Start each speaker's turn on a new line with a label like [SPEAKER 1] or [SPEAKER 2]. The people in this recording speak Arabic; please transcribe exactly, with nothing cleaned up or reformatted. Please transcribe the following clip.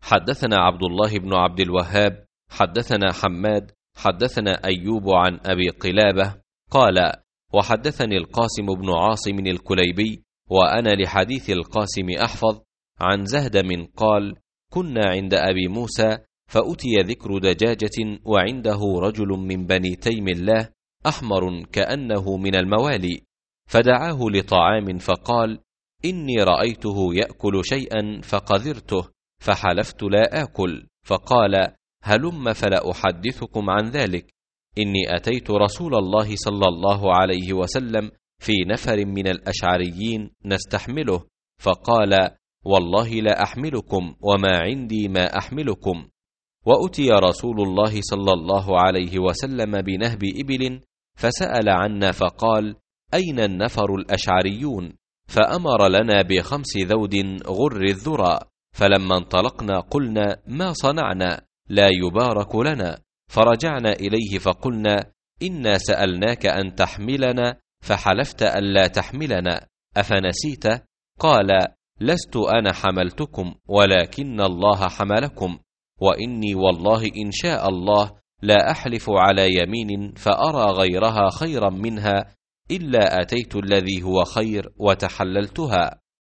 [SPEAKER 1] حدثنا عبد الله بن عبد الوهاب حدثنا حماد حدثنا أيوب عن أبي قلابة قال: وحدثني القاسم بن عاصم الكليبي وأنا لحديث القاسم أحفظ عن زهدم قال: كنا عند أبي موسى فأتي ذكر دجاجة وعنده رجل من بني تيم الله أحمر كأنه من الموالي، فدعاه لطعام فقال: إني رأيته يأكل شيئا فقذرته فحلفت لا آكل، فقال: هلم فلا أحدثكم عن ذلك، إني أتيت رسول الله صلى الله عليه وسلم في نفر من الأشعريين نستحمله، فقال: والله لا أحملكم وما عندي ما أحملكم. وأتي رسول الله صلى الله عليه وسلم بنهب إبل فسأل عنا فقال: أين النفر الأشعريون؟ فأمر لنا بخمس ذود غر الذرى، فلما انطلقنا قلنا: ما صنعنا؟ لا يبارك لنا. فرجعنا إليه فقلنا: إنا سألناك أن تحملنا فحلفت ألا تحملنا، أفنسيت؟ قال: لست أنا حملتكم ولكن الله حملكم، وإني والله إن شاء الله لا أحلف على يمين فأرى غيرها خيرا منها إلا أتيت الذي هو خير وتحللتها.